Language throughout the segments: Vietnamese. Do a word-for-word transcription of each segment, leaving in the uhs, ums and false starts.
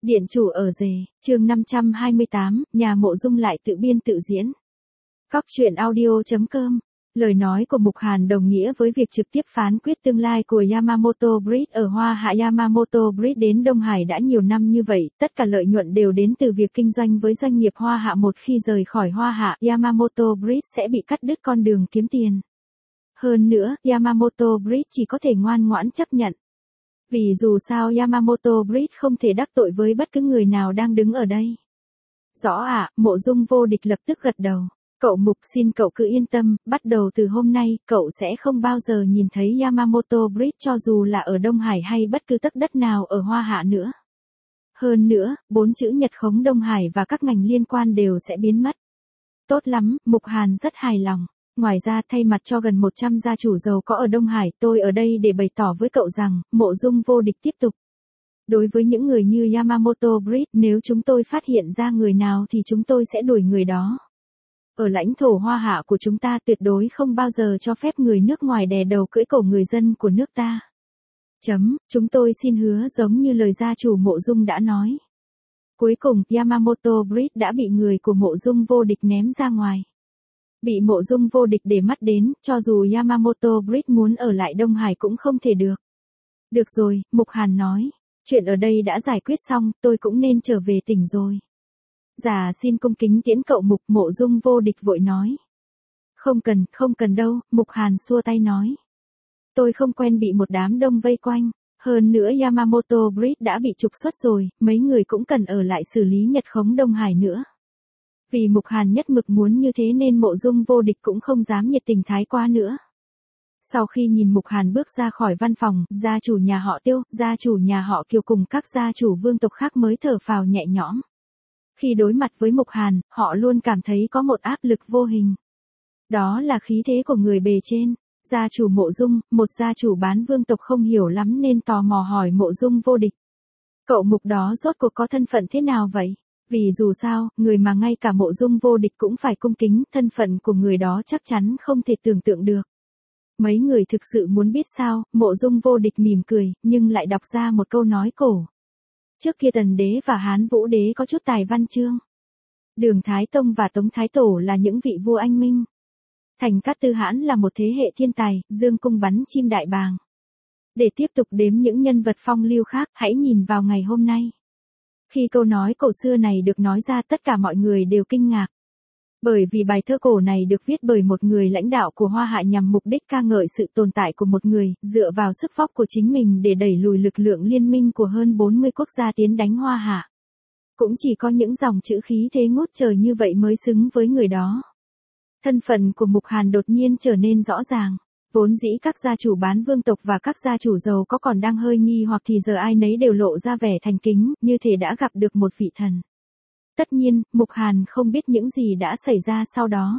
Điện chủ ở rể, chương năm trăm hai mươi tám, nhà Mộ Dung lại tự biên tự diễn. Cóc truyện audio chấm com. Lời nói của Mục Hàn đồng nghĩa với việc trực tiếp phán quyết tương lai của Yamamoto Bridge ở Hoa Hạ. Yamamoto Bridge đến Đông Hải đã nhiều năm như vậy, tất cả lợi nhuận đều đến từ việc kinh doanh với doanh nghiệp Hoa Hạ. Một khi rời khỏi Hoa Hạ, Yamamoto Bridge sẽ bị cắt đứt con đường kiếm tiền. Hơn nữa, Yamamoto Bridge chỉ có thể ngoan ngoãn chấp nhận. Vì dù sao Yamamoto Bridge không thể đắc tội với bất cứ người nào đang đứng ở đây. Rõ ạ, à, Mộ Dung Vô Địch lập tức gật đầu. Cậu Mục, xin cậu cứ yên tâm, bắt đầu từ hôm nay, cậu sẽ không bao giờ nhìn thấy Yamamoto Bridge cho dù là ở Đông Hải hay bất cứ tấc đất nào ở Hoa Hạ nữa. Hơn nữa, bốn chữ Nhật khống Đông Hải và các ngành liên quan đều sẽ biến mất. Tốt lắm, Mục Hàn rất hài lòng. Ngoài ra, thay mặt cho gần một trăm gia chủ giàu có ở Đông Hải, tôi ở đây để bày tỏ với cậu rằng, Mộ Dung Vô Địch tiếp tục. Đối với những người như Yamamoto Bridge, nếu chúng tôi phát hiện ra người nào thì chúng tôi sẽ đuổi người đó. Ở lãnh thổ Hoa Hạ của chúng ta tuyệt đối không bao giờ cho phép người nước ngoài đè đầu cưỡi cổ người dân của nước ta. Chấm, chúng tôi xin hứa giống như lời gia chủ Mộ Dung đã nói. Cuối cùng, Yamamoto Bridge đã bị người của Mộ Dung Vô Địch ném ra ngoài. Bị Mộ Dung Vô Địch để mắt đến, cho dù Yamamoto Bridge muốn ở lại Đông Hải cũng không thể được. Được rồi, Mục Hàn nói. Chuyện ở đây đã giải quyết xong, tôi cũng nên trở về tỉnh rồi. Dạ xin cung kính tiễn cậu Mục. Mộ Dung Vô Địch vội nói. Không cần, không cần đâu, Mục Hàn xua tay nói. Tôi không quen bị một đám đông vây quanh. Hơn nữa Yamamoto Bridge đã bị trục xuất rồi, mấy người cũng cần ở lại xử lý Nhật khống Đông Hải nữa. Vì Mục Hàn nhất mực muốn như thế nên Mộ Dung Vô Địch cũng không dám nhiệt tình thái quá nữa. Sau khi nhìn Mục Hàn bước ra khỏi văn phòng, gia chủ nhà họ Tiêu, gia chủ nhà họ Kiều cùng các gia chủ vương tộc khác mới thở phào nhẹ nhõm. Khi đối mặt với Mục Hàn, họ luôn cảm thấy có một áp lực vô hình. Đó là khí thế của người bề trên. Gia chủ Mộ Dung, một gia chủ bán vương tộc không hiểu lắm nên tò mò hỏi Mộ Dung Vô Địch. Cậu Mục đó rốt cuộc có thân phận thế nào vậy? Vì dù sao, người mà ngay cả Mộ Dung Vô Địch cũng phải cung kính, thân phận của người đó chắc chắn không thể tưởng tượng được. Mấy người thực sự muốn biết sao? Mộ Dung Vô Địch mỉm cười, nhưng lại đọc ra một câu nói cổ. Trước kia Tần Đế và Hán Vũ Đế có chút tài văn chương. Đường Thái Tông và Tống Thái Tổ là những vị vua anh minh. Thành Cát Tư Hãn là một thế hệ thiên tài, dương cung bắn chim đại bàng. Để tiếp tục đếm những nhân vật phong lưu khác, hãy nhìn vào ngày hôm nay. Khi câu nói cổ xưa này được nói ra, tất cả mọi người đều kinh ngạc. Bởi vì bài thơ cổ này được viết bởi một người lãnh đạo của Hoa Hạ nhằm mục đích ca ngợi sự tồn tại của một người, dựa vào sức vóc của chính mình để đẩy lùi lực lượng liên minh của hơn bốn mươi quốc gia tiến đánh Hoa Hạ. Cũng chỉ có những dòng chữ khí thế ngút trời như vậy mới xứng với người đó. Thân phận của Mục Hàn đột nhiên trở nên rõ ràng. Vốn dĩ các gia chủ bán vương tộc và các gia chủ giàu có còn đang hơi nghi hoặc thì giờ ai nấy đều lộ ra vẻ thành kính, như thể đã gặp được một vị thần. Tất nhiên, Mục Hàn không biết những gì đã xảy ra sau đó.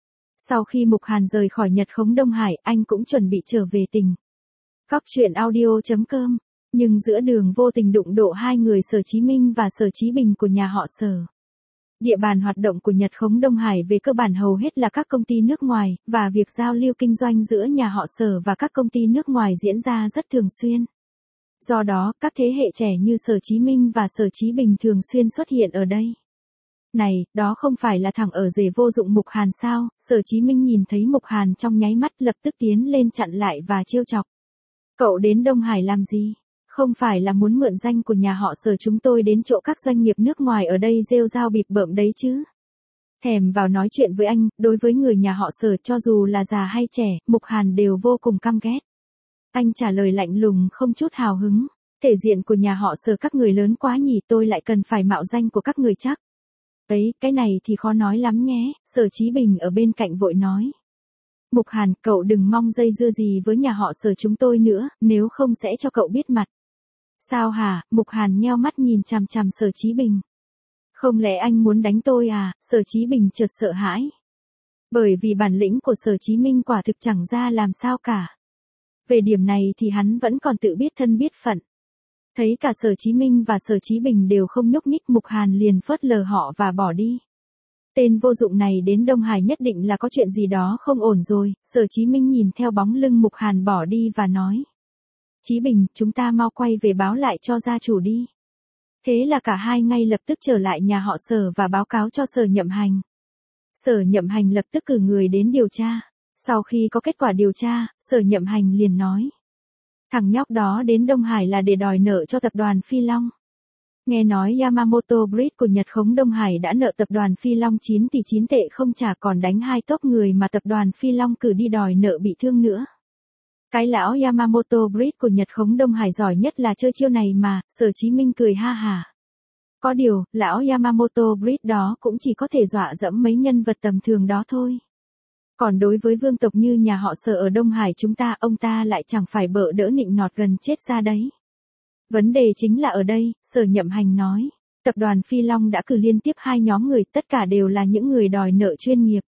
Sau khi Mục Hàn rời khỏi Nhật khống Đông Hải, anh cũng chuẩn bị trở về tỉnh. Cóc truyện audio chấm com. Nhưng giữa đường vô tình đụng độ hai người Sở Chí Minh và Sở Chí Bình của nhà họ Sở. Địa bàn hoạt động của Nhật khống Đông Hải về cơ bản hầu hết là các công ty nước ngoài, và việc giao lưu kinh doanh giữa nhà họ Sở và các công ty nước ngoài diễn ra rất thường xuyên. Do đó, các thế hệ trẻ như Sở Chí Minh và Sở Chí Bình thường xuyên xuất hiện ở đây. Này, đó không phải là thằng ở rể vô dụng Mục Hàn sao? Sở Chí Minh nhìn thấy Mục Hàn trong nháy mắt lập tức tiến lên chặn lại và trêu chọc. Cậu đến Đông Hải làm gì? Không phải là muốn mượn danh của nhà họ Sở chúng tôi đến chỗ các doanh nghiệp nước ngoài ở đây rêu rao bịp bợm đấy chứ? Thèm vào nói chuyện với anh, đối với người nhà họ Sở cho dù là già hay trẻ, Mục Hàn đều vô cùng căm ghét. Anh trả lời lạnh lùng không chút hào hứng. Thể diện của nhà họ Sở các người lớn quá nhỉ, tôi lại cần phải mạo danh của các người chắc. Ấy, cái này thì khó nói lắm nhé, Sở Chí Bình ở bên cạnh vội nói. Mục Hàn, cậu đừng mong dây dưa gì với nhà họ Sở chúng tôi nữa, nếu không sẽ cho cậu biết mặt. Sao hả? Mục Hàn nheo mắt nhìn chằm chằm Sở Chí Bình. Không lẽ anh muốn đánh tôi à? Sở Chí Bình chợt sợ hãi. Bởi vì bản lĩnh của Sở Chí Minh quả thực chẳng ra làm sao cả. Về điểm này thì hắn vẫn còn tự biết thân biết phận. Thấy cả Sở Chí Minh và Sở Chí Bình đều không nhúc nhích, Mục Hàn liền phớt lờ họ và bỏ đi. Tên vô dụng này đến Đông Hải nhất định là có chuyện gì đó không ổn rồi. Sở Chí Minh nhìn theo bóng lưng Mục Hàn bỏ đi và nói. Chí Bình, chúng ta mau quay về báo lại cho gia chủ đi. Thế là cả hai ngay lập tức trở lại nhà họ Sở và báo cáo cho Sở Nhậm Hành. Sở Nhậm Hành lập tức cử người đến điều tra. Sau khi có kết quả điều tra, Sở Nhậm Hành liền nói. Thằng nhóc đó đến Đông Hải là để đòi nợ cho tập đoàn Phi Long. Nghe nói Yamamoto Bridge của Nhật khống Đông Hải đã nợ tập đoàn Phi Long chín tỷ chín tệ không trả, còn đánh hai tốp người mà tập đoàn Phi Long cử đi đòi nợ bị thương nữa. Cái lão Yamamoto Bridge của Nhật khống Đông Hải giỏi nhất là chơi chiêu này mà, Sở Chí Minh cười ha hả. Có điều, lão Yamamoto Bridge đó cũng chỉ có thể dọa dẫm mấy nhân vật tầm thường đó thôi. Còn đối với vương tộc như nhà họ Sở ở Đông Hải chúng ta, ông ta lại chẳng phải bợ đỡ nịnh nọt gần chết ra đấy. Vấn đề chính là ở đây, Sở Nhậm Hành nói, tập đoàn Phi Long đã cử liên tiếp hai nhóm người, tất cả đều là những người đòi nợ chuyên nghiệp.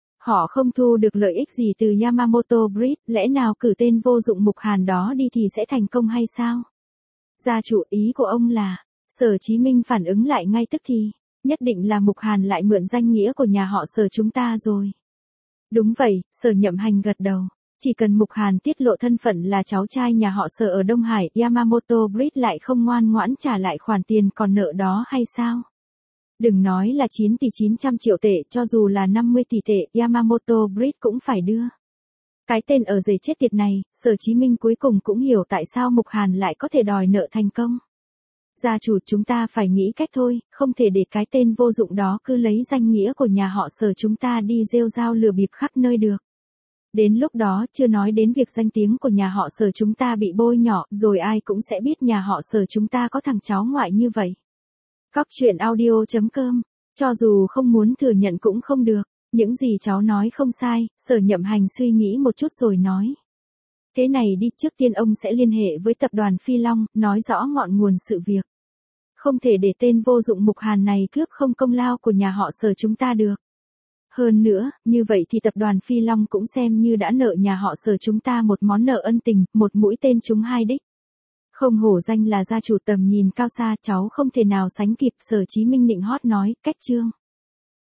Họ không thu được lợi ích gì từ Yamamoto Bridge, lẽ nào cử tên vô dụng Mục Hàn đó đi thì sẽ thành công hay sao? Gia chủ, ý của ông là, Sở Chí Minh phản ứng lại ngay tức thì, nhất định là Mục Hàn lại mượn danh nghĩa của nhà họ Sở chúng ta rồi. Đúng vậy, Sở Nhậm Hành gật đầu. Chỉ cần Mục Hàn tiết lộ thân phận là cháu trai nhà họ Sở ở Đông Hải, Yamamoto Bridge lại không ngoan ngoãn trả lại khoản tiền còn nợ đó hay sao? Đừng nói là chín tỷ chín trăm triệu tệ, cho dù là năm mươi tỷ tệ, Yamamoto Bridge cũng phải đưa. Cái tên ở giày chết tiệt này, Sở Chí Minh cuối cùng cũng hiểu tại sao Mục Hàn lại có thể đòi nợ thành công. Gia chủ, chúng ta phải nghĩ cách thôi, không thể để cái tên vô dụng đó cứ lấy danh nghĩa của nhà họ Sở chúng ta đi rêu rao lừa bịp khắp nơi được. Đến lúc đó chưa nói đến việc danh tiếng của nhà họ Sở chúng ta bị bôi nhọ, rồi ai cũng sẽ biết nhà họ Sở chúng ta có thằng cháu ngoại như vậy. Cóc truyện audio chấm com, cho dù không muốn thừa nhận cũng không được, những gì cháu nói không sai, Sở Nhậm Hành suy nghĩ một chút rồi nói. Thế này đi, trước tiên ông sẽ liên hệ với tập đoàn Phi Long, nói rõ ngọn nguồn sự việc. Không thể để tên vô dụng Mục Hàn này cướp không công lao của nhà họ Sở chúng ta được. Hơn nữa, như vậy thì tập đoàn Phi Long cũng xem như đã nợ nhà họ Sở chúng ta một món nợ ân tình, một mũi tên trúng hai đích. Không hổ danh là gia chủ tầm nhìn cao xa, cháu không thể nào sánh kịp, Sở Chí Minh nịnh hót nói, cách chương.